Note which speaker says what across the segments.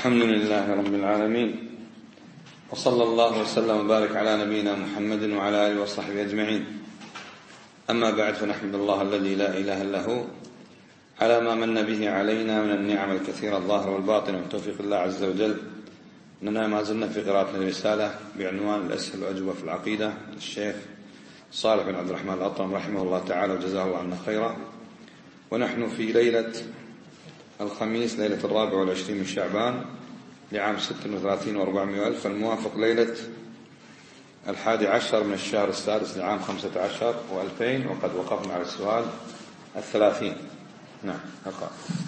Speaker 1: الحمد لله رب العالمين، وصلى الله وسلم وبارك على نبينا محمد وعلى آله وصحبه أجمعين. أما بعد، فنحمد الله الذي لا إله إلا هو على ما من به علينا من النعم الكثيرة الظاهرة والباطنة من توفيق الله عز وجل. أننا ما زلنا في قراءة الرسالة بعنوان الأسئلة والأجوبة في العقيدة للشيخ صالح بن عبد الرحمن الأطرم رحمه الله تعالى وجزاه الله عنا خيرا. ونحن في ليلة الخميس، ليلة 24 من شعبان لعام 36 و400 الموافق ليلة 11 من الشهر السادس لعام 15 و2000، وقد وقفنا على السؤال 30. نعم، أقرأ.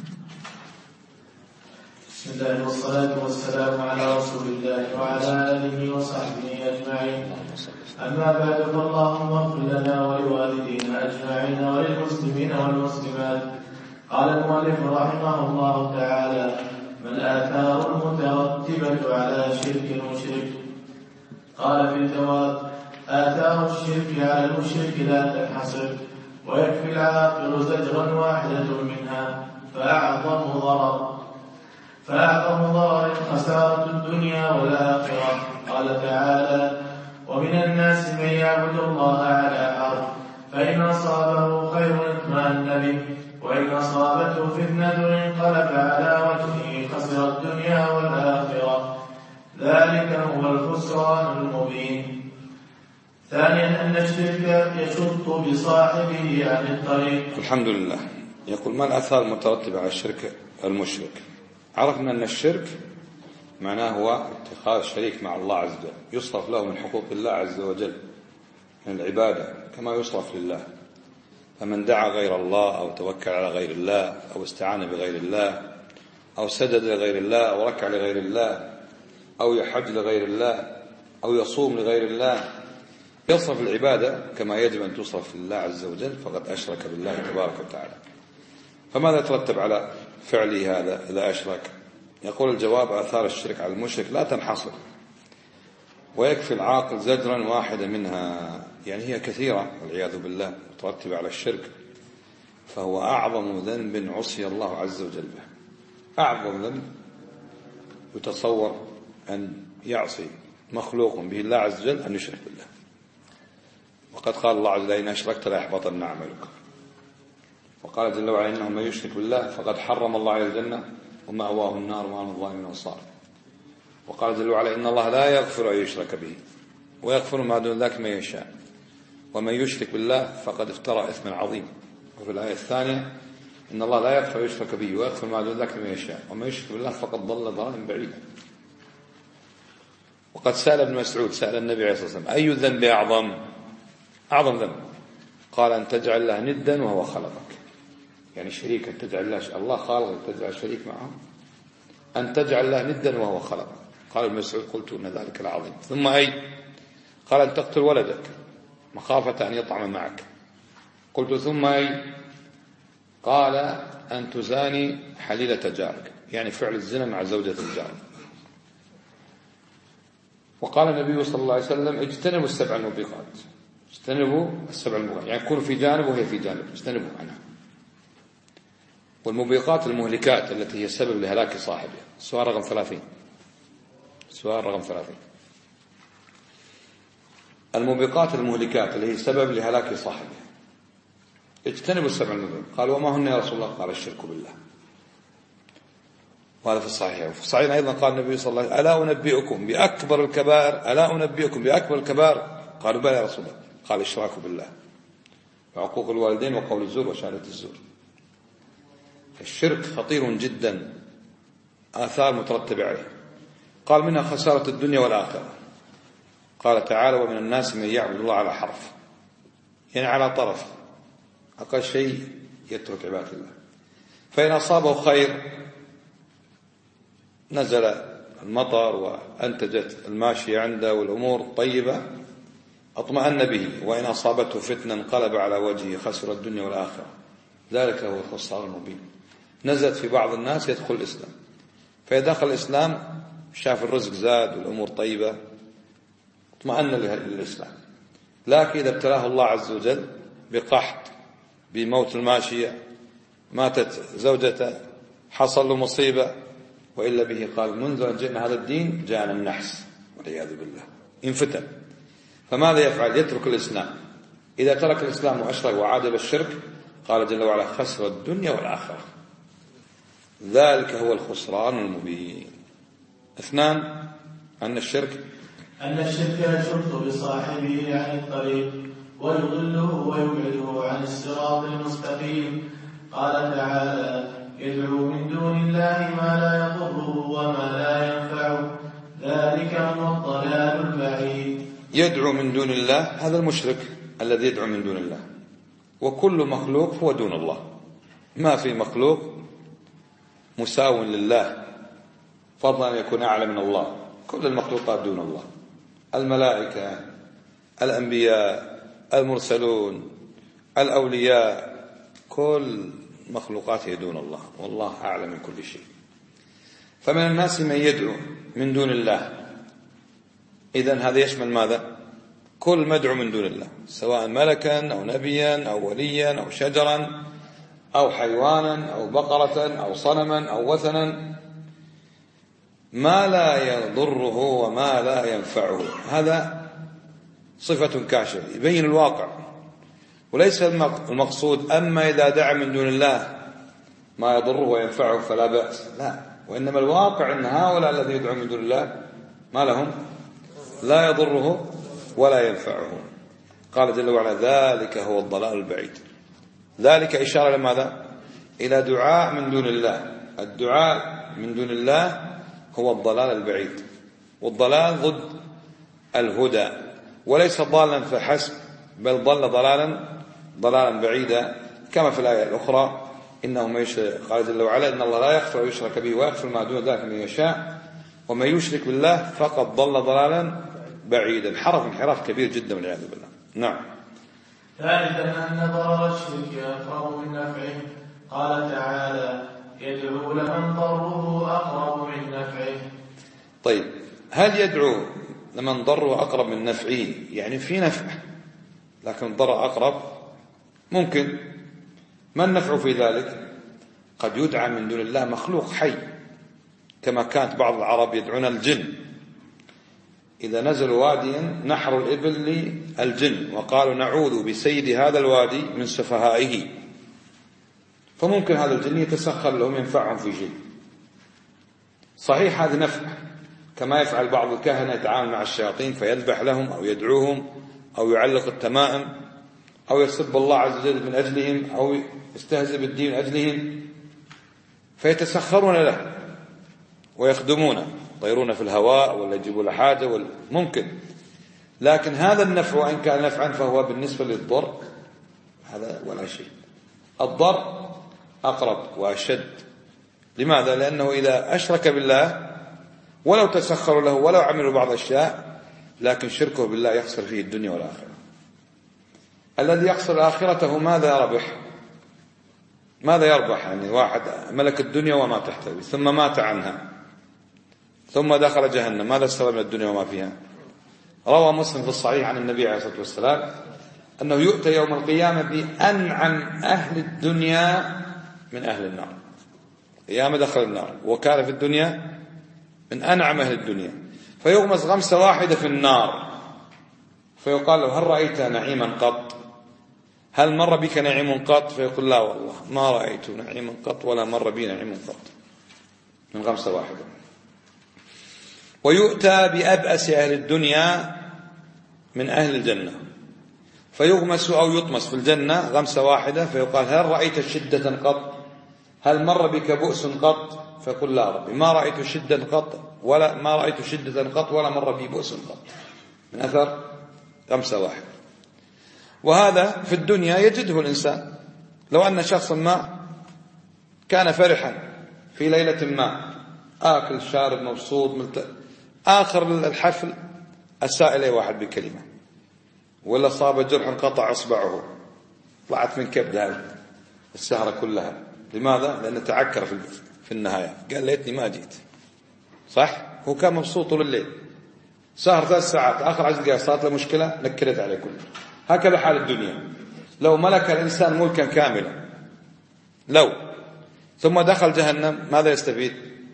Speaker 2: بسم الله والصلاة والسلام على رسول الله وعلى آله وصحبه أجمعين. أما بعد، فاللهم اغفر لنا ولوالدينا أجمعين وللمسلمين والمسلمات. قال المؤلف رحمه الله تعالى: ما الآثار المترتبة على شرك المشرك؟ قال في الجواب: آثار الشرك على المشرك لا تنحصر، ويكفي العاقل زجرا واحدة منها، فأعظم ضرر خسارة الدنيا والآخرة. قال تعالى: ومن الناس من يعبد الله على حرف، فإن أصابه خير اطمأن به، وإن أصابته فتنة انقلب على وجهه، خسر الدنيا والآخرة. ذلك هو الخسران المبين. ثانيا، أن الشرك يشط بصاحبه عن الطريق.
Speaker 1: الحمد لله. يقول: ما الآثار المترتبة على الشرك المشرك؟ عرفنا أن الشرك معناه هو اتخاذ شريك مع الله عز وجل، يصرف له من حقوق الله عز وجل من العبادة كما يصرف لله. فمن دعا غير الله أو توكل على غير الله أو استعان بغير الله أو سجد لغير الله أو ركع لغير الله أو يحج لغير الله أو يصوم لغير الله، يصرف العبادة كما يجب أن تصرف لله عز وجل، فقد أشرك بالله تبارك وتعالى. فماذا يترتب على فعله هذا إذا أشرك؟ يقول الجواب: آثار الشرك على المشرك لا تنحصر، ويكفي العاقل زجرا واحدة منها. يعني هي كثيرة والعياذ بالله مترتبة على الشرك، فهو أعظم ذنب عصي الله عز وجل به. أعظم ذنب يتصور أن يعصي مخلوق به الله عز وجل أن يشرك بالله. وقد قال الله عز وجل: إن أشركت ليحبطن عملك. وقال جل وعلا: إنه من يشرك بالله فقد حرم الله عليه الجنة ومأواه النار وما للظالمين أنصار. وقال جل وعلا: إن الله لا يغفر أن يشرك به ويغفر ما دون ذلك من يشاء ومن يشرك بالله فقد افترى إثما عظيما. وفي الآية الثانية: إن الله لا يغفر أن يشرك به ويغفر ما دون ذلك من يشاء ومن يشرك بالله فقد ضل ضلالا بعيدا. وقد سأل ابن مسعود، سأل النبي عليه الصلاة والسلام: أي الذنب أعظم ذنب؟ قال: أن تجعل الله ندا وهو خلقك، يعني شريكا، تجعل الله خالق تجعل شريك معه، أن تجعل الله ندا وهو خلقك. قال ابن مسعود: قلت إن ذلك العظيم. ثم أي؟ قال: أن تقتل ولدك مخافة أن يطعم معك. قلت: ثم أي؟ قال: أن تزاني حليلة جارك، يعني فعل الزنا مع زوجة الجار. وقال النبي صلى الله عليه وسلم: اجتنبوا السبع الموبقات، اجتنبوا السبع الموبقات، يعني كونوا في جانب وهي في جانب، اجتنبوا عنها. والموبقات المهلكات التي هي سبب لهلاك صاحبها. سؤال رقم 30. الموبقات المهلكات اللي هي سبب لهلاك صاحبها، اجتنبوا السبع الموبقات. قال: وما هن يا رسول الله؟ قال: الشرك بالله. وهذا في الصحيح. وفي الصحيح أيضا قال النبي صلى الله عليه وسلم: ألا أنبئكم بأكبر الكبائر؟ قالوا: بلى يا رسول الله. قال: الشراك بالله وعقوق الوالدين وقول الزور وشهادة الزور. الشرك خطير جدا، آثار مترتبة عليه. قال: منها خسارة الدنيا والآخرة. قال تعالى: ومن الناس من يعبد الله على حرف، يعني على طرف، أقل شيء يترك عبادة الله. فإن أصابه خير، نزل المطر وأنتجت الماشية عنده والأمور طيبة، اطمأن به. وإن أصابته فتنة انقلب على وجهه، خسر الدنيا والآخرة. ذلك هو الخسران المبين. نزلت في بعض الناس يدخل الإسلام، فإذا دخل الإسلام شاف الرزق زاد والأمور طيبة، اطمأن للإسلام. لكن إذا ابتلاه الله عز وجل بقحط، بموت الماشية، ماتت زوجته، حصل له مصيبة، وإلا به قال منذ أن جئنا هذا الدين جاءنا النحس والعياذ بالله، انفتن. فماذا يفعل؟ يترك الإسلام. إذا ترك الإسلام وأشرك وعاد إلى الشرك قال جل وعلا خسر الدنيا والآخرة، ذلك هو الخسران المبين. 2 أن الشرك
Speaker 2: يشد بصاحبه عن الطريق ويضله ويبعده عن الصراط المستقيم. قال تعالى يدعو من دون الله ما لا يضره وما لا ينفعه ذلك هو الضلال البعيد.
Speaker 1: يدعو من دون الله، هذا المشرك الذي يدعو من دون الله. وكل مخلوق هو دون الله، ما في مخلوق مساو لله فضلا أن يكون أعلى من الله. كل المخلوقات دون الله، الملائكة، الأنبياء، المرسلون، الأولياء، كل مخلوقاته دون الله، والله أعلم من كل شيء. فمن الناس من يدعو من دون الله، إذن هذا يشمل ماذا؟ كل مدعو من دون الله، سواء ملكا أو نبيا أو وليا أو شجرا أو حيوانا أو بقرة أو صنما أو وثنا، ما لا يضره وما لا ينفعه. هذا صفة كاشفة يبين الواقع، وليس المقصود أما إذا دعا من دون الله ما يضره وينفعه فلا بأس، لا، وإنما الواقع أن هؤلاء الذين يدعون من دون الله ما لهم؟ لا يضره ولا ينفعه. قال جل وعلا ذلك هو الضلال البعيد. ذلك إشارة لماذا؟ إلى دعاء من دون الله. الدعاء من دون الله هو الضلال البعيد، والضلال ضد الهدى، وليس ضالا فحسب، بل ضل ضلالا بعيدا، كما في الآية الأخرى إنه قال جل وعلا إن الله لا يغفر ويشرك به ويغفر ما دون ذلك من يشاء ومن يشرك بالله فقد ضل ضلالا بعيدا. انحراف كبير جدا والعياذ بالله. نعم.
Speaker 2: ثالثا أن ضرر الشرك أقرب من نفعه. قال تعالى يدعو لمن ضره أقرب من نفعه.
Speaker 1: طيب، هل يدعو لمن ضره أقرب من نفعه؟ يعني في نفع لكن الضرر أقرب، ممكن. ما النفع في ذلك؟ قد يدعى من دون الله مخلوق حي، كما كانت بعض العرب يدعون الجن، إذا نزلوا واديا نحروا الإبل للجن وقالوا نعوذ بسيد هذا الوادي من سفهائه، فممكن هذا الجن يتسخر لهم ينفعهم في شيء. صحيح هذا نفع، كما يفعل بعض الكهنة يتعامل مع الشياطين فيذبح لهم أو يدعوهم أو يعلق التمائم أو يسب الله عز وجل من أجلهم أو يستهزئ بالدين من أجلهم، فيتسخرون له ويخدمونه، يطيرون في الهواء ولا يجيبوا له حاجة ممكن. لكن هذا النفع وإن كان نفعا فهو بالنسبة للضر هذا ولا شيء. الضر أقرب وأشد. لماذا؟ لأنه إذا أشرك بالله ولو تسخروا له ولو عملوا بعض الأشياء، لكن شركه بالله يخسر فيه الدنيا والآخرة. الذي يخسر آخرته ماذا ربح؟ ماذا يربح؟ يعني واحد ملك الدنيا وما تحتوي ثم مات عنها ثم دخل جهنم، ماذا استفاد من الدنيا وما فيها؟ روى مسلم في الصحيح عن النبي عليه الصلاة والسلام أنه يؤتى يوم القيامة بأنعم أهل الدنيا من أهل النار. قيامة دخل النار وكان في الدنيا من أنعم أهل الدنيا، فيغمس غمسة واحدة في النار فيقال له هل رأيت نعيما قط؟ هل مر بك نعيم قط؟ فيقول لا والله ما رأيت نعيما قط ولا مر بي نعيم قط، من غمسة واحدة. ويؤتى بأبأس أهل الدنيا من أهل الجنة فيغمس أو يطمس في الجنة غمسة واحدة فيقال هل رأيت شدة قط؟ هل مر بك بؤس قط؟ فيقول لا ربي ما رأيت شدة قط ولا ما رأيت شدة قط ولا مر بي بؤس قط، من أثر غمسة واحدة. وهذا في الدنيا يجده الإنسان. لو أن شخصا ما كان فرحا في ليلة ما آكل شارب مبسوط آخر الحفل أساء إليه واحد بكلمة ولا صاب جرح قطع إصبعه طلعت من كبد هذا السهرة كلها. لماذا؟ لأنه تعكر في النهاية، قال ليتني ما جيت. صح؟ هو كان مبسوط طول الليل، سهر 3 ساعات، آخر 10 دقائق صارت له مشكلة نكرت عليه كله. هكذا حال الدنيا. لو ملك الإنسان ملكا كاملا ثم دخل جهنم ماذا يستفيد؟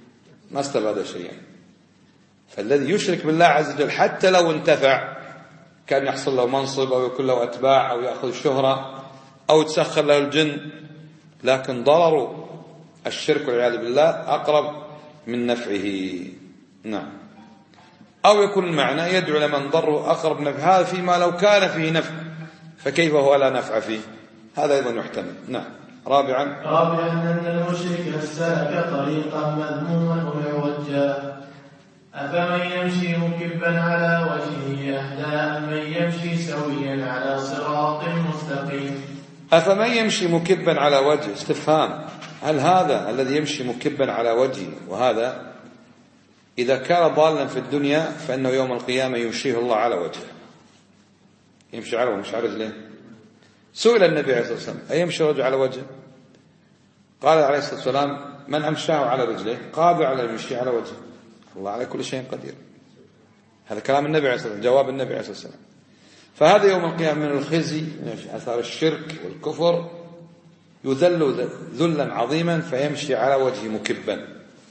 Speaker 1: ما استفاد شيئا. فالذي يشرك بالله عز وجل حتى لو انتفع، كان يحصل له منصب أو يكون له أتباع أو يأخذ شهرة أو تسخر له الجن، لكن ضرر الشرك والعياذ بالله أقرب من نفعه. نعم. أو يكون المعنى يدعو لمن ضره أقرب نفع، هذا فيما لو كان فيه نفع، فكيف هو لا نفع فيه؟ هذا أيضا يحتمل. نعم. رابعا
Speaker 2: أن المشرك سلك طريقا مذموما وعوجا، أفمن يمشي مكبا على وجهه أهدى أم من يمشي سويا على صراط مستقيم.
Speaker 1: أفمن يمشي مكبا على وجهه، استفهام، هل هذا الذي يمشي مكبا على وجهه، وهذا إذا كان ضالا في الدنيا فإنه يوم القيامة يمشيه الله على وجهه، يمشي على وجهه مش على رجليه. سئل النبي عليه الصلاة والسلام أيمشي الرجل على وجهه؟ قال عليه الصلاة والسلام من أمشاه على رجليه قادر على المشي على وجهه، الله على كل شيء قدير. هذا كلام النبي عليه الصلاة والسلام، جواب النبي عليه الصلاة والسلام. فهذا يوم القيامة من الخزي، من أثار الشرك والكفر، يذل ذلا عظيما فيمشي على وجهه مكبا.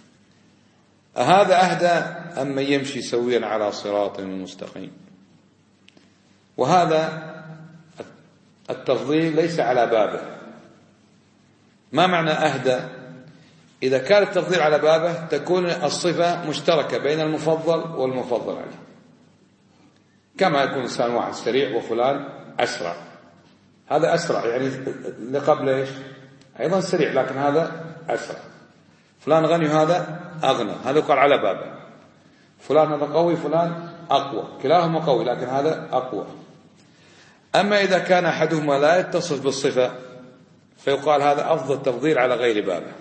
Speaker 1: أهذا أهدى أم من يمشي سويا على صراط مستقيم؟ وهذا التفضيل ليس على بابه. ما معنى أهدى؟ إذا كان التفضيل على بابه تكون الصفة مشتركة بين المفضل والمفضل عليه، كما يكون إنسان واحد سريع وفلان أسرع، هذا أسرع يعني اللي قبل إيش أيضا سريع لكن هذا أسرع. فلان غني وهذا أغنى، هذا يقال على بابه. فلان هذا قوي فلان أقوى، كلاهما قوي لكن هذا أقوى. أما إذا كان أحدهما لا يتصف بالصفة فيقال هذا أفضل تفضيل على غير بابه.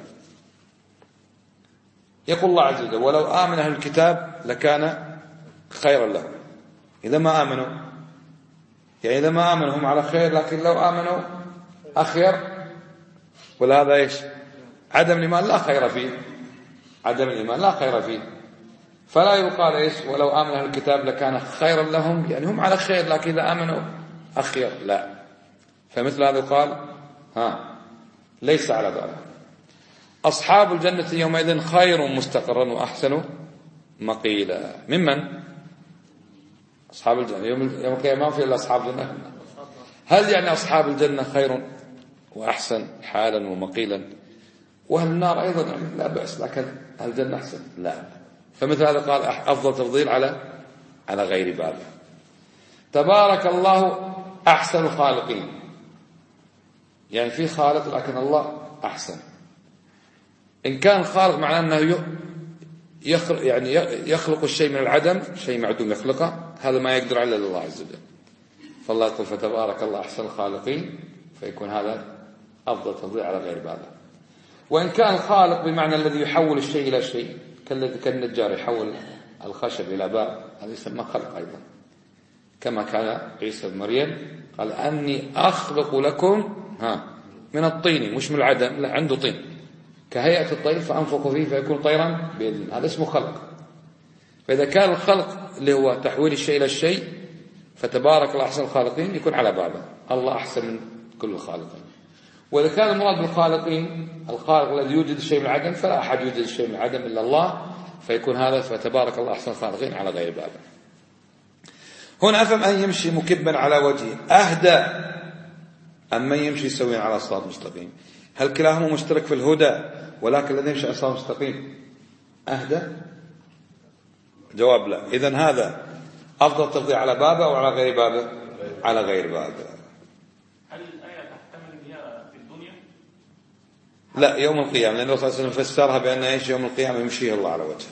Speaker 1: يقول الله عز وجل ولو آمن أهل الكتاب لكان خيرا لهم. إذا ما آمنوا يعني إذا ما آمنوا هم على خير، لكن لو آمنوا أخير. ولا هذا إيش؟ عدم الإيمان لا خير فيه، عدم الإيمان لا خير فيه. فلا يقال إيش ولو آمن أهل الكتاب لكان خيرا لهم، يعني هم على خير لكن إذا آمنوا أخير، لا. فمثل هذا يقال ليس على ذلك. أصحاب الجنة يومئذ خير مستقرا وأحسن مقيلا. ممن؟ أصحاب الجنة يوم القيامة ما في إلا أصحاب الجنة. هل يعني أصحاب الجنة خير وأحسن حالا ومقيلا؟ وهل النار أيضا يعني لا بأس لكن هل الجنة أحسن؟ لا. فمثل هذا قال أفضل تفضيل على غير بابه. تبارك الله أحسن الخالقين، يعني في خالق لكن الله أحسن. إن كان خالق معناه أنه يخلق الشيء من العدم، شيء معدوم يخلقه، هذا ما يقدر عليه الله عز وجل. فالله يقول فتبارك الله أحسن الخالقين، فيكون هذا أفضل تفضيل على غير بابه. وإن كان خالق بمعنى الذي يحول الشيء إلى شيء، كالنجار يحول الخشب إلى باب، هذا يسمى خلق أيضا. كما كان عيسى بن مريم قال أني أخلق لكم من الطين، مش من العدم، لا عنده طين كهيئة الطير فأنفخ فيه فيكون طيرا بإذن، هذا اسمه خلق. فإذا كان الخلق اللي هو تحويل الشيء إلى الشيء فتبارك الله أحسن الخالقين يكون على بابه، الله أحسن من كل الخالقين. وإذا كان المراد بالخالقين الخالق الذي يوجد الشيء من العدم، فلا أحد يوجد الشيء من العدم إلا الله، فيكون هذا فتبارك الله أحسن الخالقين على غير بابه. هنا أفهم أن يمشي مكبا على وجهه أهدى أم من يمشي سويا على صراط مستقيم؟ هل كلاهما مشترك في الهدى ولكن الذي يمشي على صراط مستقيم أهدى؟ جواب لا. إذن هذا أفضل تفضيل على بابه أو على غير بابه؟ على غير بابه.
Speaker 3: هل الآية تحتمل هي في الدنيا؟
Speaker 1: لا، يوم القيامة، لأن الرسول صلى الله عليه وسلم فسرها بأن إيش؟ يوم القيامة يمشيه الله على وجهه.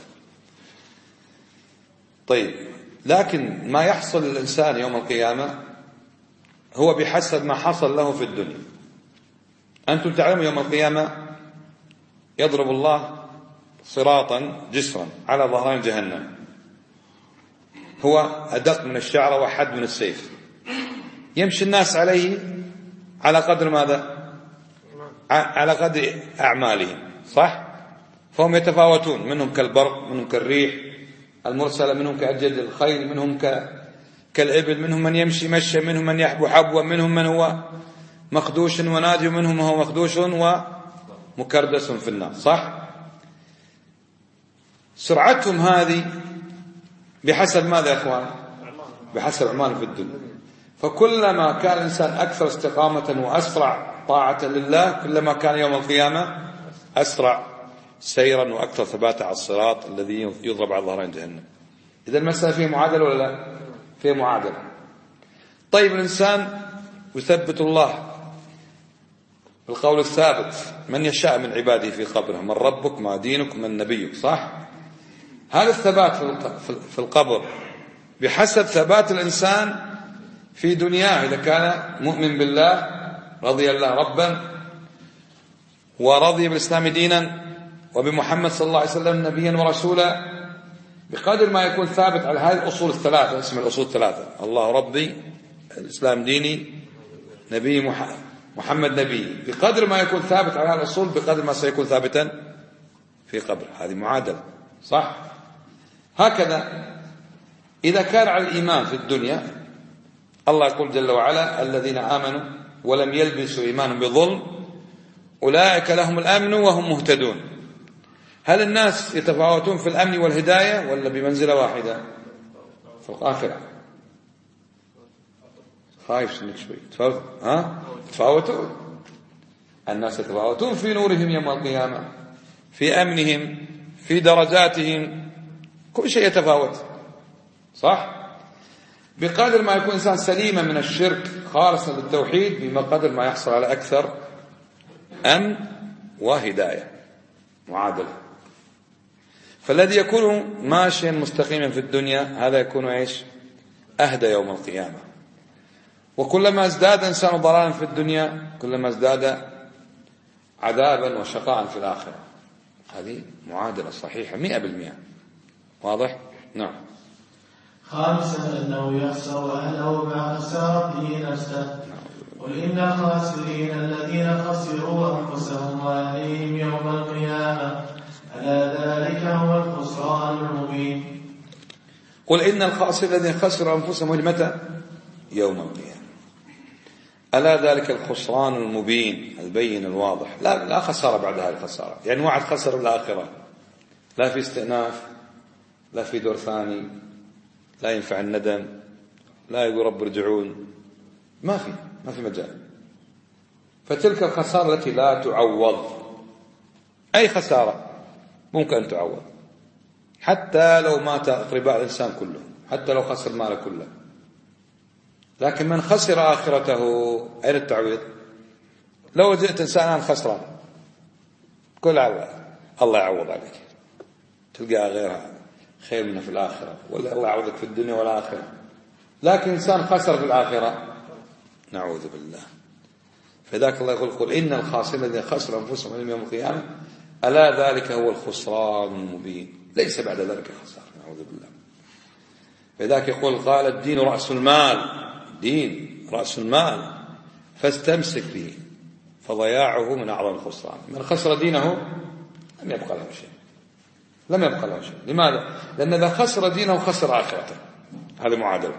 Speaker 1: طيب، لكن ما يحصل للإنسان يوم القيامة هو بحسب ما حصل له في الدنيا. أنتم تعلموا يوم القيامة يضرب الله صراطا جسرا على ظهران جهنم، هو أدق من الشعر وحد من السيف، يمشي الناس عليه على قدر ماذا؟ على قدر أعمالهم، صح؟ فهم يتفاوتون، منهم كالبرق، منهم كالريح المرسلة، منهم كأجد الخيل، منهم كالإبل، منهم من يمشي مشى، منهم من يحبو حبوا، منهم من هو مخدوش ونادي، ومنهم هو مخدوش ومكردس في النار، صح؟ سرعتهم هذه بحسب ماذا يا أخوان؟ بحسب أعماله في الدنيا. فكلما كان الإنسان أكثر استقامة وأسرع طاعة لله كلما كان يوم القيامة أسرع سيرا وأكثر ثباتا على الصراط الذي يضرب على ظهرين جهنم. إذا المسألة فيه معادلة ولا لا؟ فيه معادلة. طيب الإنسان يثبت الله بالقول الثابت من يشاء من عباده في قبره، من ربك ما دينك من نبيك، صح؟ هذا الثبات في القبر بحسب ثبات الإنسان في دنياه. إذا كان مؤمن بالله رضي الله ربا ورضي بالإسلام دينا وبمحمد صلى الله عليه وسلم نبيا ورسولا، بقدر ما يكون ثابت على هذه الأصول الثلاثة، اسم الأصول الثلاثة: الله ربي، الإسلام ديني، نبي محمد نبي. بقدر ما يكون ثابت على هذه الأصول بقدر ما سيكون ثابتا في قبر. هذه معادلة، صح؟ هكذا إذا كان على الإيمان في الدنيا، الله يقول جل وعلا: الذين آمنوا ولم يلبسوا إيمانهم بظلم أولئك لهم الأمن وهم مهتدون. هل الناس يتفاوتون في الأمن والهداية ولا بمنزلة واحدة؟ في الآخرة. خايف سنك شوي. تفاوتون. الناس يتفاوتون في نورهم يوم القيامة، في أمنهم، في درجاتهم، كل شيء يتفاوت، صح؟ بقدر ما يكون إنسان سليما من الشرك خالصا للتوحيد بقدر ما يحصل على أكثر أمن وهداية. معادلة. فالذي يكون ماشيا مستقيما في الدنيا هذا يكون إيش؟ أهدى يوم القيامة. وكلما ازداد إنسان ضلالا في الدنيا كلما ازداد عذابا وشقاء في الآخرة. هذه معادلة صحيحة 100%. واضح؟ نعم.
Speaker 2: خامسا أنه يخسر أهله مع خسارته نفسه. قل إن الخاسرين الذين خسروا أنفسهم وأهليهم يوم القيامة ألا ذلك هو الخسران المبين.
Speaker 1: قل إن الخاسرين الذين خسروا أنفسهم متى؟ يوم القيامة. ألا ذلك الخسران المبين البين الواضح. لا خسارة بعد هذه الخسارة. يعني واحد خسر الآخرة، لا في استئناف، لا في دور ثاني، لا ينفع الندم، لا يقول رب ارجعون، ما في مجال. فتلك الخسارة التي لا تعوض. أي خسارة ممكن أن تعوض، حتى لو مات أقرباء الإنسان كله، حتى لو خسر ماله كله. لكن من خسر آخرته أين التعويض؟ لو جئت إنسان خسران كل الله يعوض عليك، تلقى غيرها خير منه في الآخرة، ولا الله يعوضك في الدنيا والآخرة. لكن إنسان خسر في الآخرة نعوذ بالله. فذاك الله يقول: قل إن الخاسرين الذين خسروا أنفسهم يوم القيامة ألا ذلك هو الخسران المبين. ليس بعد ذلك خسارة، نعوذ بالله. فذاك يقول: قال الدين رأس المال. دين رأس المال فاستمسك به، فضياعه من أعظم الخسران. من خسر دينه لم يبقى له شيء، لم يبقى له شيء. لماذا؟ لأن إذا خسر دينه خسر آخرته. هذه معادلة.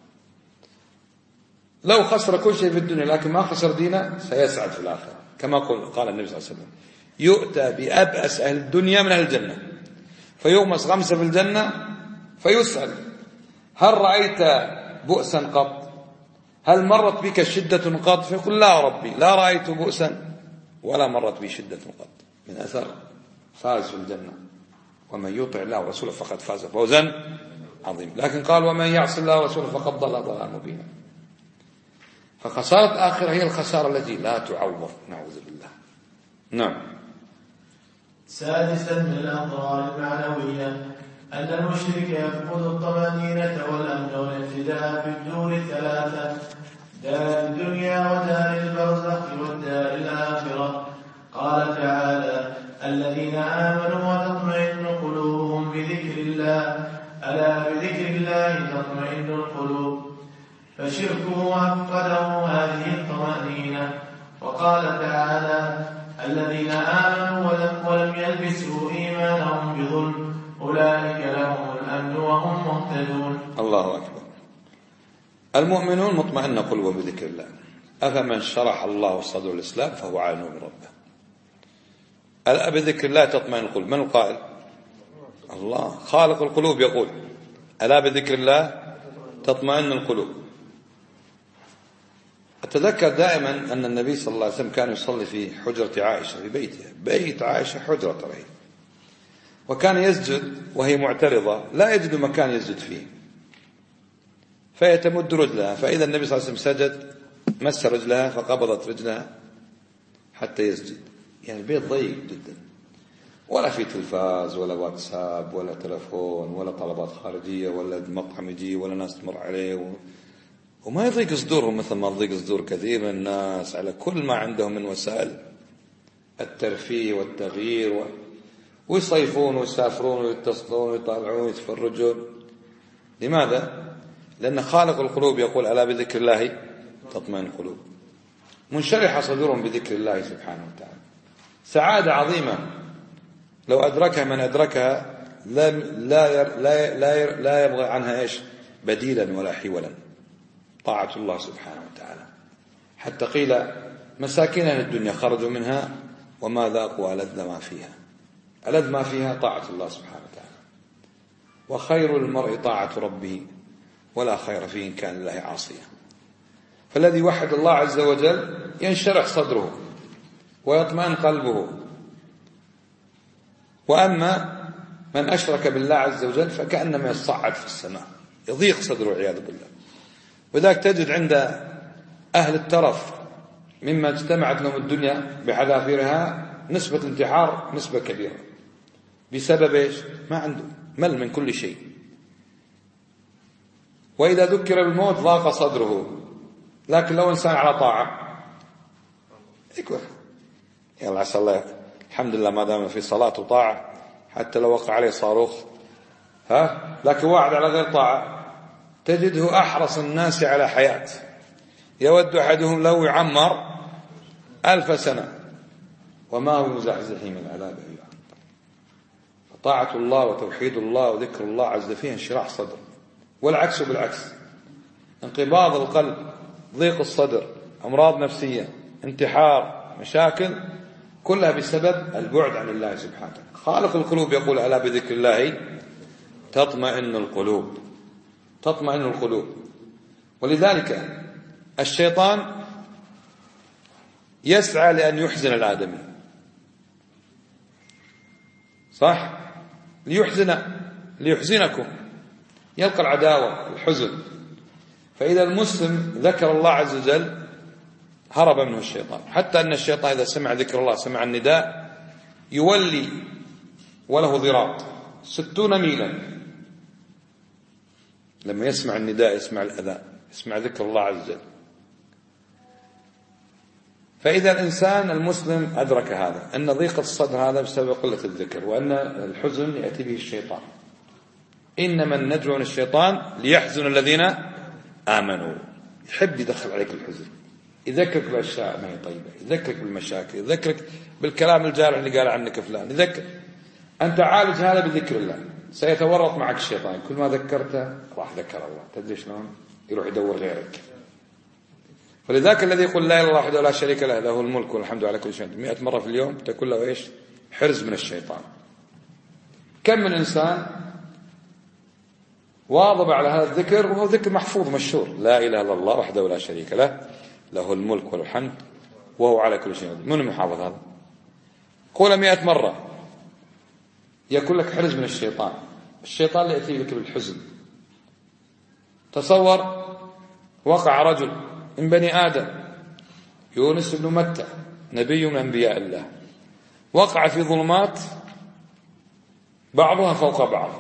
Speaker 1: لو خسر كل شيء في الدنيا لكن ما خسر دينه سيسعد في الآخرة، كما قال النبي صلى الله عليه وسلم: يؤتى بأبأس أهل الدنيا من أهل الجنة فيغمس غمسة في الجنة فيسأل: هل رأيت بؤسا قط؟ هل مرت بك شدة قط؟ فيقول: لا ربي، لا رأيت بؤسا ولا مرت بي شدة قط. من أثر فاز في الجنة. ومن يطع الله ورسوله فقد فاز فوزا عظيما. لكن قال: ومن يعص الله ورسوله فقد ضل ضلالا مبينا. فخسارة الآخرة هي الخسارة التي لا تعوض، نعوذ بالله. نعم.
Speaker 2: سادسا من الأضرار المعنوية أن المشرك يفقد الطمأنينة والأمن والاهتداء بالدور الثلاثة: دار الدنيا ودار البرزخ والدار الآخرة. قال تعالى: الذين آمنوا وتطمئن قلوبهم بذكر الله ألا بذكر الله تطمئن القلوب. فشركه أفقده هذه الطمأنينة. وقال تعالى: الذين آمنوا ولم يلبسوا إيمانهم بظلم أولئك لهم الأمن وهم مهتدون.
Speaker 1: الله أكبر. المؤمنون مطمئن قلوبهم بذكر الله. أفمن شرح الله صدر الإسلام فهو على نور ربه. ألا بذكر الله تطمئن القلوب. من القائل؟ الله خالق القلوب يقول: ألا بذكر الله تطمئن القلوب. أتذكر دائما أن النبي صلى الله عليه وسلم كان يصلي في حجرة عائشة في بيته، بيت عائشة حجرة ترى، وكان يسجد وهي معترضة لا يجد مكان يسجد فيه، فيتمد رجلها، فإذا النبي صلى الله عليه وسلم سجد مس رجلها فقبضت رجلها حتى يسجد. يعني البيت ضيق جدا، ولا في تلفاز ولا واتساب ولا تلفون ولا طلبات خارجية ولا مطعم يجي ولا ناس تمر عليه وما يضيق صدورهم مثل ما تضيق صدور كثير من الناس على كل ما عندهم من وسائل الترفيه والتغيير ويصيفون ويسافرون ويتصلون ويطالعون ويتفرجون. لماذا؟ لأن خالق القلوب يقول: ألا بذكر الله تطمئن القلوب. منشرح صدورهم بذكر الله سبحانه وتعالى. سعادة عظيمة لو أدركها من أدركها لا يبغى عنها إيش بديلا ولا حولا. طاعة الله سبحانه وتعالى. حتى قيل: مساكين أهل الدنيا خرجوا منها وما ذاقوا ألذ ما فيها. ألذ ما فيها طاعة الله سبحانه وتعالى. وخير المرء طاعة ربه ولا خير فيه إن كان لله عاصيا. فالذي يوحد الله عز وجل ينشرح صدره ويطمئن قلبه. وأما من أشرك بالله عز وجل فكأنما يصعد في السماء، يضيق صدره والعياذ بالله. وذلك تجد عند أهل الترف مما اجتمعت لهم الدنيا بحذافيرها نسبة انتحار نسبة كبيرة. بسبب إيش؟ ما عنده مل من كل شيء. وإذا ذكر بالموت ضاق صدره. لكن لو إنسان على طاعة يكون يلا عسى الله، الحمد لله ما دام في صلاة وطاعة، حتى لو وقع عليه صاروخ لكن واحد على غير طاعة تجده أحرص الناس على حياة، يود أحدهم لو يعمر 1000 سنة وما هو مزحزح من عذاب الله. فطاعة الله وتوحيد الله وذكر الله عز وجل فيه انشراح صدر، والعكس بالعكس، انقباض القلب، ضيق الصدر، أمراض نفسية، انتحار، مشاكل، كلها بسبب البعد عن الله سبحانه وتعالى. خالق القلوب يقول: ألا بذكر الله تطمئن القلوب. تطمئن القلوب. ولذلك الشيطان يسعى لأن يحزن الآدمي، صح؟ ليحزنكم، يلقى العداوة الحزن. فإذا المسلم ذكر الله عز وجل هرب منه الشيطان. حتى أن الشيطان إذا سمع ذكر الله، سمع النداء، يولي وله ضراط 60 ميلا. لما يسمع النداء، يسمع الأذان، يسمع ذكر الله عز وجل. فإذا الإنسان المسلم أدرك هذا، أن ضيق الصدر هذا بسبب قلة الذكر، وأن الحزن يأتي به الشيطان. إنما النجوى من الشيطان ليحزن الذين آمنوا. يحب يدخل عليك الحزن، يذكرك بالأشياء ما هي طيبة، يذكرك بالمشاكل، يذكرك بالكلام الجارح اللي قال عنك فلان، يذكر. أنت عالج هذا بذكر الله. سيتورط معك الشيطان، كل ما ذكرته راح ذكر الله. تدري شلون؟ يروح يدور غيرك. فلذلك الذي يقول لا إله إلا الله وحده لا شريك له، له الملك والحمد على كل شيء 100 مرة في اليوم، تكون له إيش؟ حرز من الشيطان. كم من إنسان واظب على هذا الذكر وهو ذكر محفوظ مشهور: لا إله إلا الله وحده لا شريك له، له الملك والحمد وهو على كل شيء. من المحافظ هذا؟ قول 100 مرة، يكون لك حرز من الشيطان. الشيطان اللي يأتي لك بالحزن. تصور وقع رجل من بني آدم، يونس بن متى، نبي من أنبياء الله، وقع في ظلمات بعضها فوق بعض،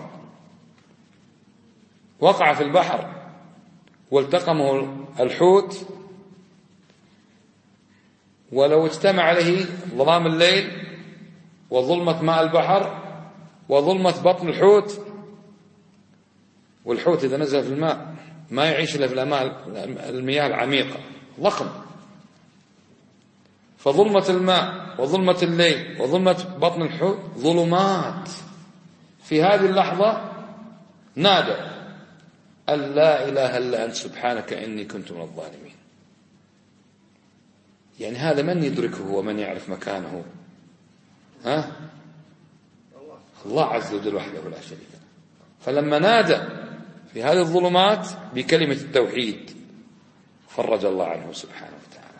Speaker 1: وقع في البحر والتقمه الحوت، ولو اجتمع عليه ظلام الليل وظلمة ماء البحر وظلمة بطن الحوت، والحوت إذا نزل في الماء ما يعيش إلا في المياه العميقة، ضخم. فظلمة الماء وظلمة الليل وظلمة بطن الحوت ظلمات. في هذه اللحظة نادى: أن لا إله إلا أنت سبحانك إني كنت من الظالمين. يعني هذا من يدركه ومن يعرف مكانه؟ الله عز وجل وحده لا شريك له. فلما نادى في هذه الظلمات بكلمة التوحيد فرج الله عنه سبحانه وتعالى.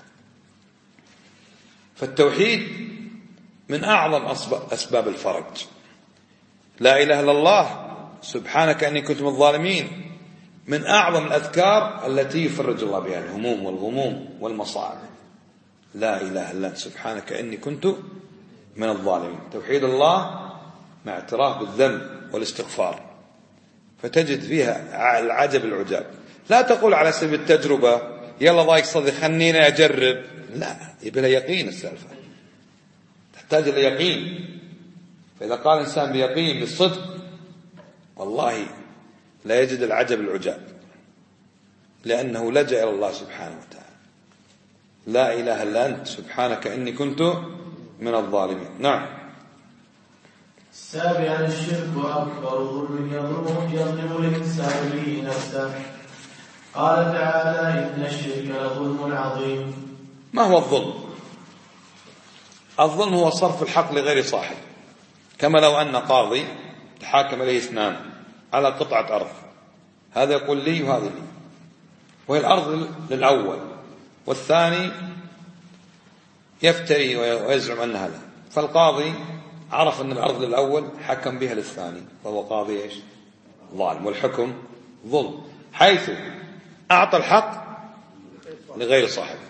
Speaker 1: فالتوحيد من أعظم أسباب الفرج. لا إله إلا الله سبحانك أني كنت من الظالمين من أعظم الأذكار التي يفرج الله بها الهموم والغموم والمصائب. لا إله إلا أنت سبحانك أني كنت من الظالمين. توحيد الله مع اعتراف بالذنب والاستغفار، فتجد فيها العجب العجاب. لا تقول على سبيل التجربة يلا ضايق صدري خليني أجرب، لا، يبقى لها يقين. السالفة تحتاج إلى يقين. فإذا قال الإنسان بيقين بالصدق والله لا يجد العجب العجاب، لأنه لجأ إلى الله سبحانه وتعالى. لا إله إلا أنت سبحانك إني كنت من الظالمين. نعم.
Speaker 2: سابعا الشرك أكبر ظلم يظلم الإنسان به نفسه. قال تعالى إن الشرك لظلم عظيم.
Speaker 1: ما هو الظلم؟ الظلم هو صرف الحق لغير صاحب، كما لو أن قاضي تحاكم إليه اثنان على قطعة أرض، هذا يقول لي وهذا لي، وهي الأرض للأول والثاني يفتري ويزعم أنها له. فالقاضي عرف أن الأرض للأول حكم بها للثاني، فهو قاضي إيش؟ ظالم، والحكم ظلم، حيث أعطى الحق لغير صاحبه.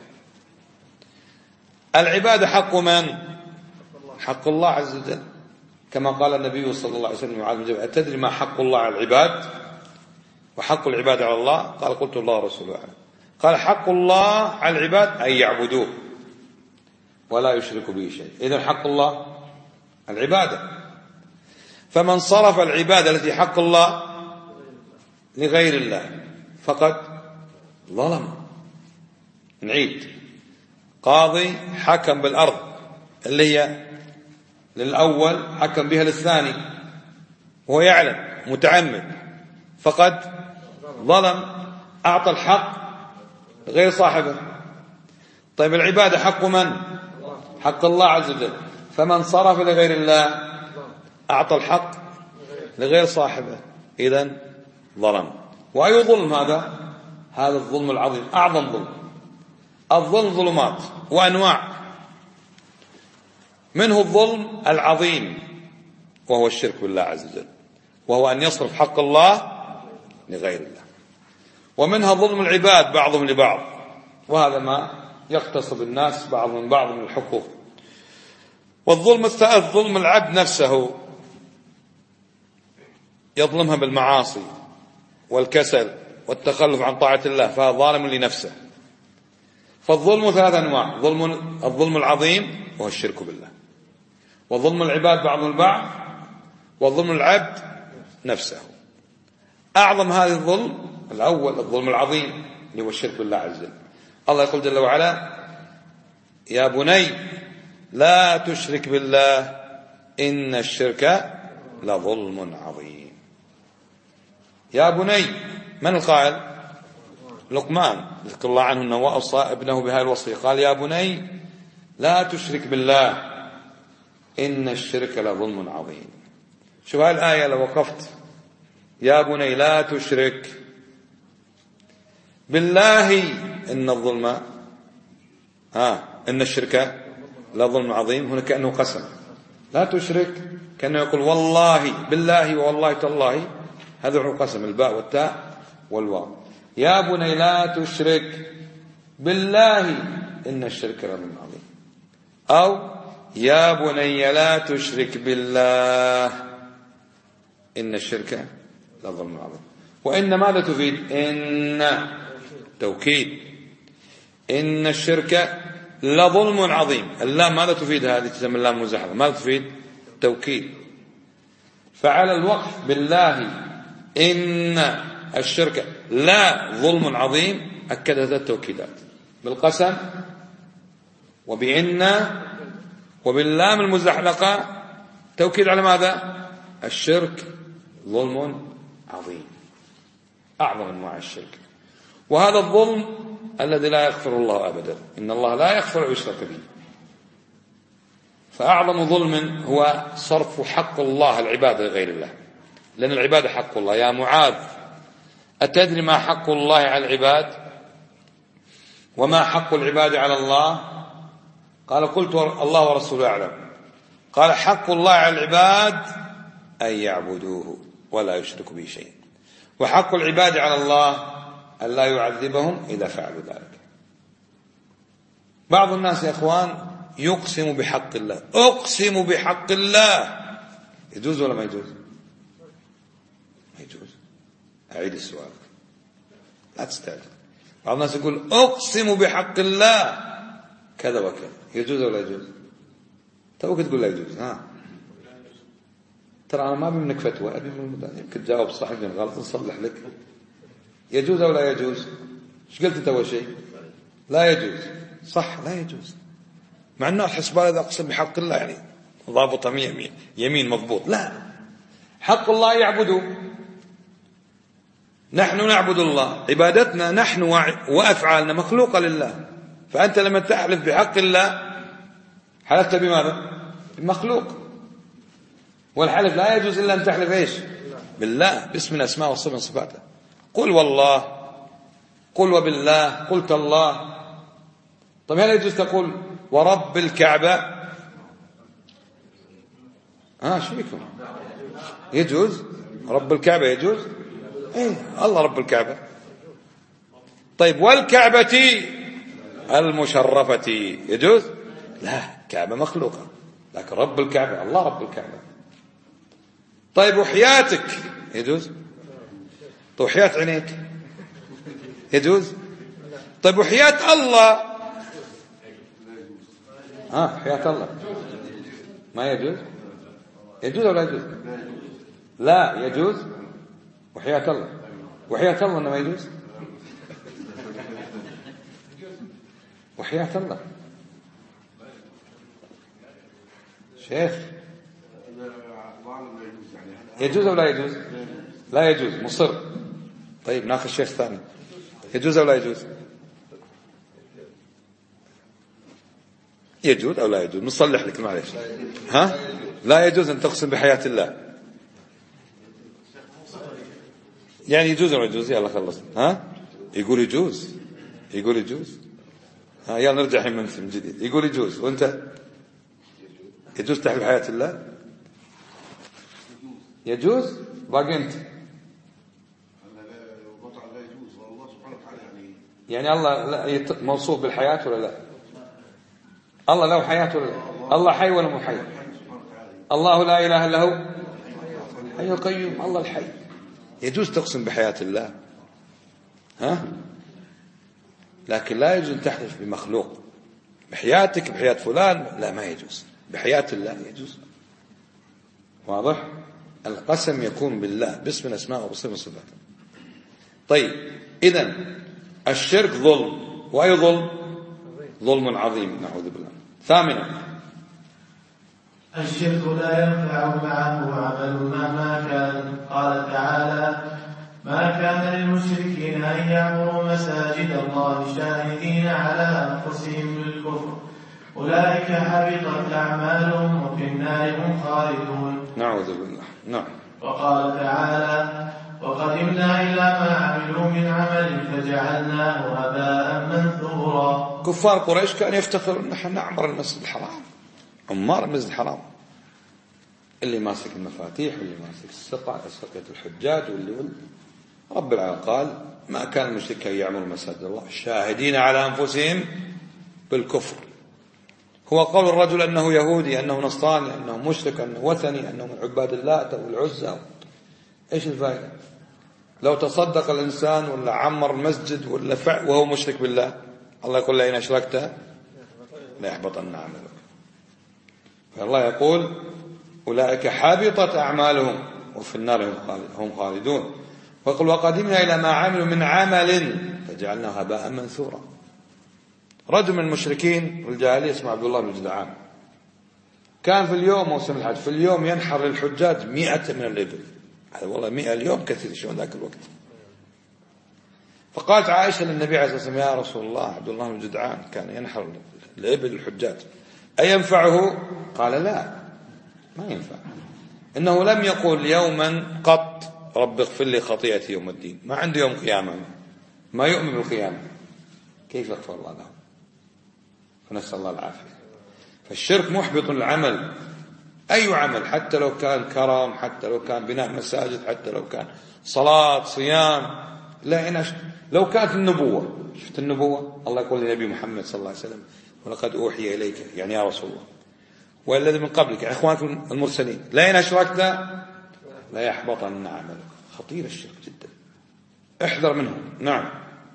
Speaker 1: العبادة حق من؟ حق الله عز وجل، كما قال النبي صلى الله عليه وسلم معاذ بن جبل أتدري ما حق الله على العباد وحق العباد على الله؟ قال قلت الله ورسوله أعلم. قال حق الله على العباد أن يعبدوه ولا يشركوا به شيء. إذن حق الله العبادة. فمن صرف العبادة التي حق الله لغير الله فقد ظلم. نعيد. قاضي حكم بالأرض اللي هي للأول حكم بها للثاني وهو يعلم متعمد، فقد ظلم، أعطى الحق غير صاحبه. طيب العبادة حق من؟ حق الله عز وجل. فمن صرف لغير الله أعطى الحق لغير صاحبه، إذن ظلم. وأي ظلم هذا؟ هذا الظلم العظيم، أعظم ظلم. الظلم ظلمات وأنواع، منه الظلم العظيم وهو الشرك بالله عز وجل، وهو أن يصرف حق الله لغير الله. ومنها ظلم العباد بعضهم لبعض، وهذا ما يغتصب الناس بعض من بعض من الحقوق. والظلم الثالث ظلم العبد نفسه، يظلمها بالمعاصي والكسل والتخلف عن طاعة الله، فهذا ظالم لنفسه. فالظلم ثلاث أنواع: الظلم العظيم وهو الشرك بالله، وظلم العباد بعضهم البعض، وظلم العبد نفسه. أعظم هذه الظلم الأول الظلم العظيم اللي هو الشرك بالله عز وجل. الله يقول جل وعلا: يا بني لا تشرك بالله إن الشرك لظلم عظيم. يا بني، من القائل؟ لقمان، ذكر الله عنه أنه وأوصى ابنه بهذه الوصية، قال: يا بني لا تشرك بالله إن الشرك لظلم عظيم. شوف هذه الآية لو وقفت: يا بني لا تشرك بالله إن الظلم إن الشرك لظلم عظيم. هنا كأنه قسم، لا تشرك، كأنه يقول والله بالله والله تالله، هذا هو قسم، الباء والتاء والواو. يا بني لا تشرك بالله إن الشرك لظلم عظيم، أو يا بني لا تشرك بالله إن الشرك لظلم عظيم. وإن ماذا تفيد؟ إن توكيد، إن الشرك لظلم عظيم. اللام ماذا تفيد؟ هذه تسمى اللام مزحلقة، ماذا تفيد؟ توكيد. فعلى الوقف بالله إن الشرك لا ظلم عظيم أكدت التوكيدات بالقسم وبإن وباللام المزحلقة، توكيد على ماذا؟ الشرك ظلم عظيم، أعظم أنواع الشرك. وهذا الظلم الذي لا يغفر الله أبدا، إن الله لا يغفر أن يشرك به. فأعظم ظلم هو صرف حق الله العبادة لغير الله، لأن العبادة حق الله. يا معاذ أتدري ما حق الله على العباد وما حق العباد على الله؟ قال قلت الله ورسوله أعلم. قال حق الله على العباد أن يعبدوه ولا يشركوا به شيئا، وحق العباد على الله أن لا يعذبهم إذا فعلوا ذلك. بعض الناس يا إخوان يقسم بحق الله، أقسم بحق الله، يجوز ولا ما يجوز؟ ما يجوز. أعيد السؤال لا تستعجل. بعض الناس يقول أقسم بحق الله كذا وكذا، يجوز ولا يجوز؟ توك تقول لا يجوز. ترى أنا ما أبي منك فتوى، أبي من يمكن تجاوب صح يمكن غلط نصلح لك. يجوز أو لا يجوز؟ ايش قلت أنت أول شيء؟ لا يجوز. صح لا يجوز، مع أنه الحسبان إذا أقسم بحق الله يعني ضابطة يمين مضبوط. لا، حق الله يعبدوا، نحن نعبد الله، عبادتنا نحن وأفعالنا مخلوقة لله. فأنت لما تحلف بحق الله حلفت بماذا؟ بمخلوق. والحلف لا يجوز إلا أن تحلف إيش؟ بالله، باسم الأسماء والصفات وصفاته. قل والله، قل وبالله، قلت الله. طيب هل يجوز تقول ورب الكعبة؟ شو بكم؟ يجوز رب الكعبة؟ يجوز إيه، الله رب الكعبة. طيب والكعبة المشرفة يجوز؟ لا، كعبة مخلوقة، لكن رب الكعبة الله رب الكعبة. طيب وحياتك يجوز؟ طيب وحياة عينيك يجوز؟ طيب وحياة الله؟ حياة الله ما يجوز؟ يجوز ولا يجوز؟ لا يجوز. وحياة الله، وحياة الله إنه ما يجوز. وحياة الله شيخ يجوز أو لا يجوز؟ لا يجوز، مصر. طيب ناخذ شيخ ثاني، يجوز أو لا يجوز؟ يجوز أو لا يجوز؟ نصلح لك معلش. لا يجوز أن تقسم بحياة الله. يعني يجوز أو لا يجوز؟ يلا خلصنا. يقول يجوز، يقول يجوز. يلا نرجع من جديد. يقول يجوز، وأنت يجوز تحلف بحياة الله؟ يجوز. باقي أنت يعني الله موصوف بالحياة ولا لا؟ الله له حياة ولا لا؟ الله حي ولا مو حي؟ الله لا إله إلا هو حي القيوم، الله الحي. يجوز تقسم بحياة الله، لكن لا يجوز أن تحلف بمخلوق. بحياتك، بحياة فلان، لا ما يجوز. بحياة الله يجوز. واضح؟ القسم يكون بالله باسم الأسماء وبصفة وصفاته. طيب إذن الشرك ظلم، وأي ظلم؟ ظلم عظيم، نعوذ بالله. ثامنا
Speaker 2: الشرك لا ينفع معه عمل مهما كان. قال تعالى ما كان للمشركين أن يعمروا مساجد الله شاهدين على أنفسهم بالكفر أولئك حبطت أعمالهم وفي النار هم خالدون.
Speaker 1: نعوذ بالله. نعم.
Speaker 2: وقال تعالى وقدمنا إلى ما عملوا من عمل فجعلناه هباء منثورا.
Speaker 1: كفار قريش كانوا يفتخرون نحن نعمر المسجد الحرام، عمار المسجد الحرام، اللي ماسك المفاتيح واللي ماسك سقية الحجاج واللي رب العالمين قال ما كان المشرك يعمر مساجد الله شاهدين على أنفسهم بالكفر. هو قول الرجل أنه يهودي، أنه نصراني، أنه مشرك، أنه وثني، أنه من عباد اللات والعزى. إيش الفائدة؟ لو تصدق الإنسان ولا عمر مسجد ولا وهو مشرك بالله، الله يقول لئن أشركت لا يحبطن عملك. فالله يقول أولئك حبطت أعمالهم وفي النار هم خالدون. ويقول وقدمنا إلى ما عملوا من عمل فجعلناه هباء منثورا. رجل من المشركين في الجاهلية اسمه عبد الله بن جدعان، كان في اليوم موسم الحج في اليوم ينحر للحجاج 100 من الإبل. هذا والله 100 اليوم كثير شلون ذاك الوقت. فقالت عائشة للنبي عليه الصلاة والسلام يا رسول الله عبد الله بن جدعان كان ينحر الإبل الحجاج، أينفعه؟ قال لا، ما ينفع. إنه لم يقل يوما قط رب اغفر لي خطيئتي يوم الدين، ما عنده يوم قيامة، ما يؤمن بالقيامة، كيف يغفر الله له؟ فنسأل الله العافية. فالشرك محبط العمل، أي عمل، حتى لو كان كرم، حتى لو كان بناء مساجد، حتى لو كان صلاة صيام. لا، لو كانت النبوة، شفت النبوة الله يقول لنبي محمد صلى الله عليه وسلم ولقد أوحي إليك، يعني يا رسول الله، والذي من قبلك، يعني إخوانك المرسلين، لئن أشركت لا يحبطن عملك. خطير الشرك جدا، احذر منه. نعم.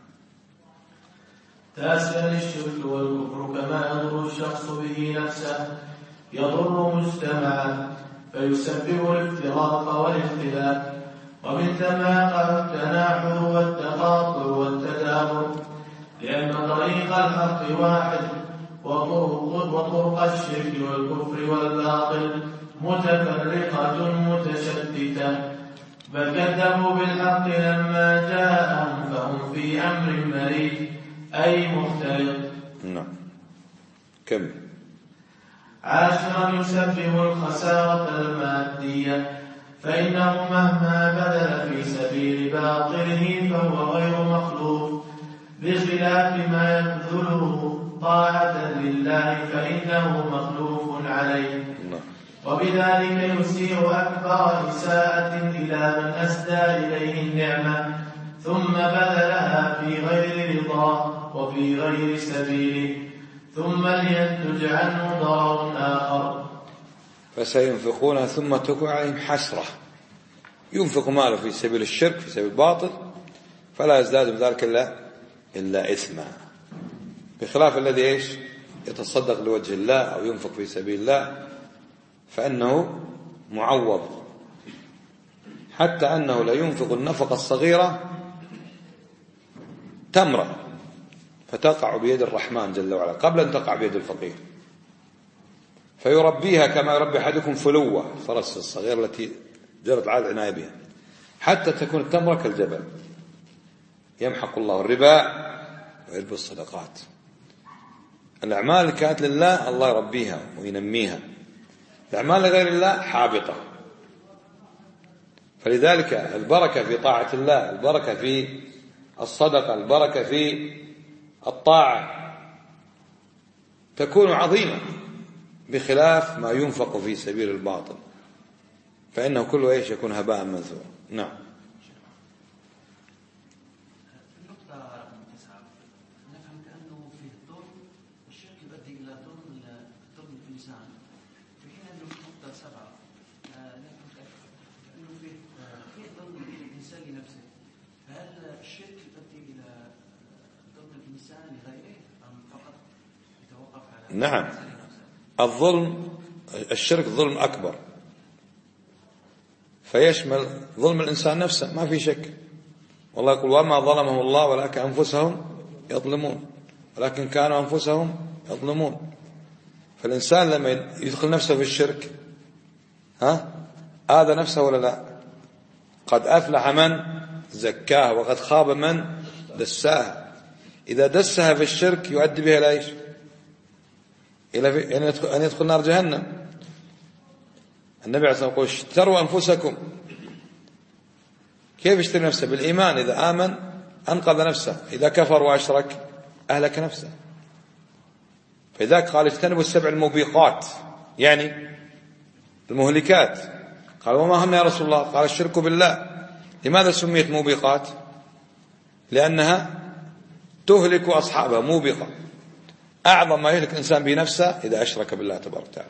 Speaker 2: تاسعا الشرك والكفر كما يضر الشخص به نفسه يضر مجتمعا فيسبب الافتراق والاختلاف، ومن ثم يقع التناحر والتقاطع والتدابر، لأن طريق الحق واحد وطرق الشرك والكفر والباطل متفرقة متشتتة، فكذبوا بالحق لما جاءهم فهم في أمر مريج أي مختلف.
Speaker 1: نعم. كم.
Speaker 2: عاشرا يسبب الخسارة المادية، فإنه مهما بذل في سبيل باطله فهو غير مخلوف، بخلاف ما يبذله طاعة لله فإنه مخلوف عليه، وبذلك يسيء أكبر إساءة إلى من أسدى إليه النعمة ثم بذلها في غير رضاه وفي غير سبيله، ثم لينتج عنه ضرر آخر.
Speaker 1: فسينفقونها ثم تكون عليهم حسرة، ينفق ماله في سبيل الشرك في سبيل الباطل فلا يزداد من ذلك إلا إثما، بخلاف الذي إيش يتصدق لوجه الله أو ينفق في سبيل الله فإنه معوض، حتى أنه لا ينفق النفقة الصغيرة تمرة فتقع بيد الرحمن جل وعلا قبل أن تقع بيد الفقير، فيربيها كما يربي أحدكم فلوة، فرس الصغير التي جرت على العناية بها، حتى تكون التمرة كالجبل. يمحق الله الربا ويربي الصدقات. الأعمال اللي كانت لله الله يربيها وينميها، الأعمال لغير الله حابطة. فلذلك البركة في طاعة الله، البركة في الصدقة، البركة في الطاعة تكون عظيمة، بخلاف ما ينفق في سبيل الباطل فإنه كله إيش يكون هباء منثورا. نعم.
Speaker 4: النقطة رقم 9 نفهم كأنه فيه الظلم والشرك يؤدي إلى ظلم الإنسان، في حين أنه في النقطة 7 نفهم كأنه فيه ظلم الإنسان لنفسه، فهل الشرك يؤدي إلى ظلم الإنسان لغيره أم فقط يتوقف على
Speaker 1: نعم. الظلم الشرك ظلم أكبر فيشمل ظلم الإنسان نفسه، ما في شك. والله يقول وما ظلمهم الله ولكن أنفسهم يظلمون، ولكن كانوا أنفسهم يظلمون. فالإنسان لما يدخل نفسه في الشرك آذى نفسه ولا لا؟ قد أفلح من زكاها وقد خاب من دساها. إذا دسها في الشرك يؤدي بها إلى إيش؟ إلى أن يدخل نار جهنم. النبي عليه الصلاة والسلام يقول اشتروا أنفسكم. كيف يشتري نفسه؟ بالإيمان، إذا آمن أنقذ نفسه، إذا كفر وأشرك أهلك نفسه. فلذلك قال اجتنبوا 7 الموبقات، يعني المهلكات. قال وما هم يا رسول الله؟ قال الشرك بالله. لماذا سميت موبقات؟ لأنها تهلك أصحابها. موبقة أعظم ما يهلك الإنسان بنفسه إذا أشرك بالله تبارك وتعالى.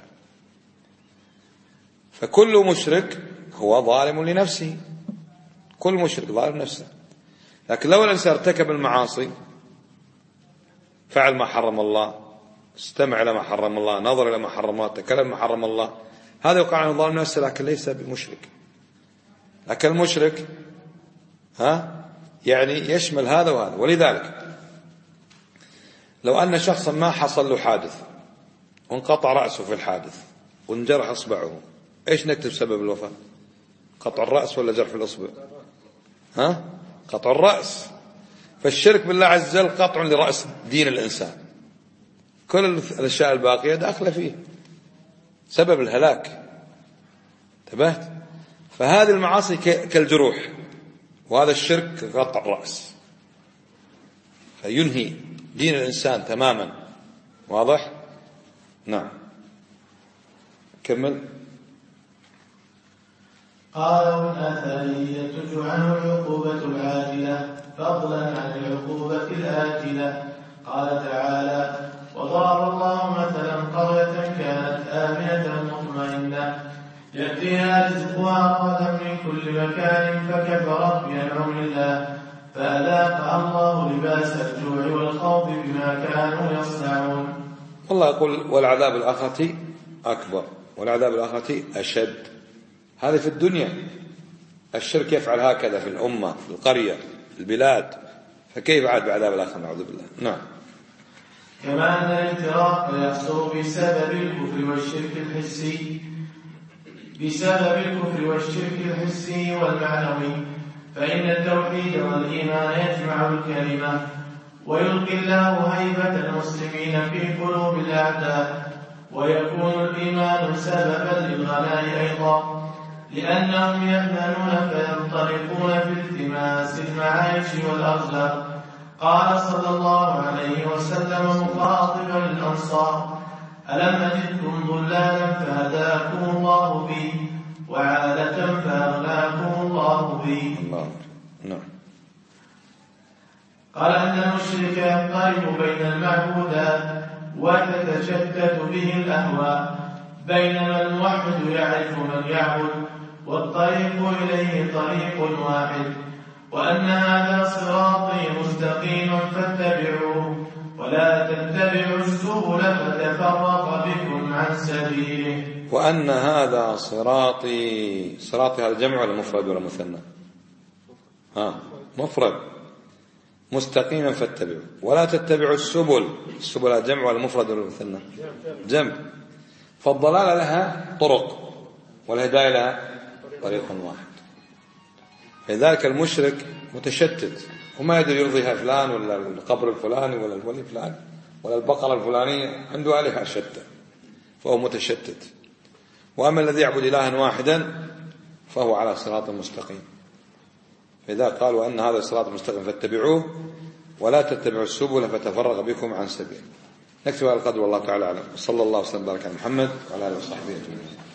Speaker 1: فكل مشرك هو ظالم لنفسه، كل مشرك ظالم نفسه. لكن لو الإنسان ارتكب المعاصي، فعل ما حرم الله، استمع إلى ما حرم الله، نظر إلى ما حرم الله، تكلم ما حرم الله، هذا يقع عنه ظالم نفسه لكن ليس بمشرك. لكن المشرك يعني يشمل هذا وهذا. ولذلك لو أن شخصا ما حصل له حادث وانقطع رأسه في الحادث وانجرح أصبعه، إيش نكتب سبب الوفاة؟ قطع الرأس ولا جرح الأصبع؟ قطع الرأس. فالشرك بالله عز وجل قطع لرأس دين الإنسان، كل الأشياء الباقية داخلة فيه، سبب الهلاك. انتبهت؟ فهذه المعاصي كالجروح، وهذا الشرك كقطع الرأس، فينهي دين الإنسان تماما. واضح؟ نعم. كمل.
Speaker 2: قال والآثارية تدفع عنه العقوبة العاجلة فضلا عن العقوبة الآجلة. قال تعالى: وضرب الله مثلا قرية كانت آمنة مطمئنة يأتيها رزقها رغدا من كل مكان فكفرت بأنعم الله فأذاقها الله لباس الجوع والخوف بما كانوا يصنعون.
Speaker 1: والله يقول: والعذاب الآخرة أكبر والعذاب الآخرة أشد. هذه في الدنيا، الشرك يفعل هكذا في الأمة، في القرية، في البلاد، فكيف عاد بعذاب الآخرة؟ نعوذ بالله. نعم.
Speaker 2: كما أن الافتراق يحصل بسبب الكفر والشرك الحسي والمعنوي، فإن التوحيد والإيمان يجمع الكلمة ويلقي الله هيبة المسلمين في قلوب الأعداء، ويكون الإيمان سببا للغناء أيضا، لأنهم يأمنون فينطلقون في التماس المعايش والأرزاق. قال صلى الله عليه وسلم مخاطبا الأنصار: ألم أجدكم ضلالا فهداكم الله بي، وعالة فأغناكم الله بي.
Speaker 1: نعم.
Speaker 2: قال أن المشرك يضطرب بين المعبودات وتتشتت به الأهواء، بينما الموحد يعرف من يعبد، والطريق إليه طريق واحد، وأن هذا صراطي مستقيما فاتبعوه ولا تتبعوا السبل فتفرق بكم عن سبيله.
Speaker 1: وأن هذا صراطي هذا جمع ولا مفرد ولا مثنى؟ مفرد. مستقيما فاتبعوا ولا تتبعوا السبل هذا جمع ولا مفرد ولا مثنى؟ جمع. فالضلالة لها طرق والهداية لها طريق واحد. لذلك المشرك متشتت وما يدري يرضيها فلان ولا القبر الفلاني ولا الولي فلان ولا البقرة الفلانية، عنده آلهة شتى فهو متشتت. وأما الذي يعبد إلها واحدا فهو على صراط مستقيم. فإذا قالوا أن هذا الصراط المستقيم فاتبعوه ولا تتبعوا السبل فتفرق بكم عن سبيل. نكتب على القدر والله تعالى أعلم. صلى الله وسلم وبارك على محمد وعلى آله وصحبه أجمعين.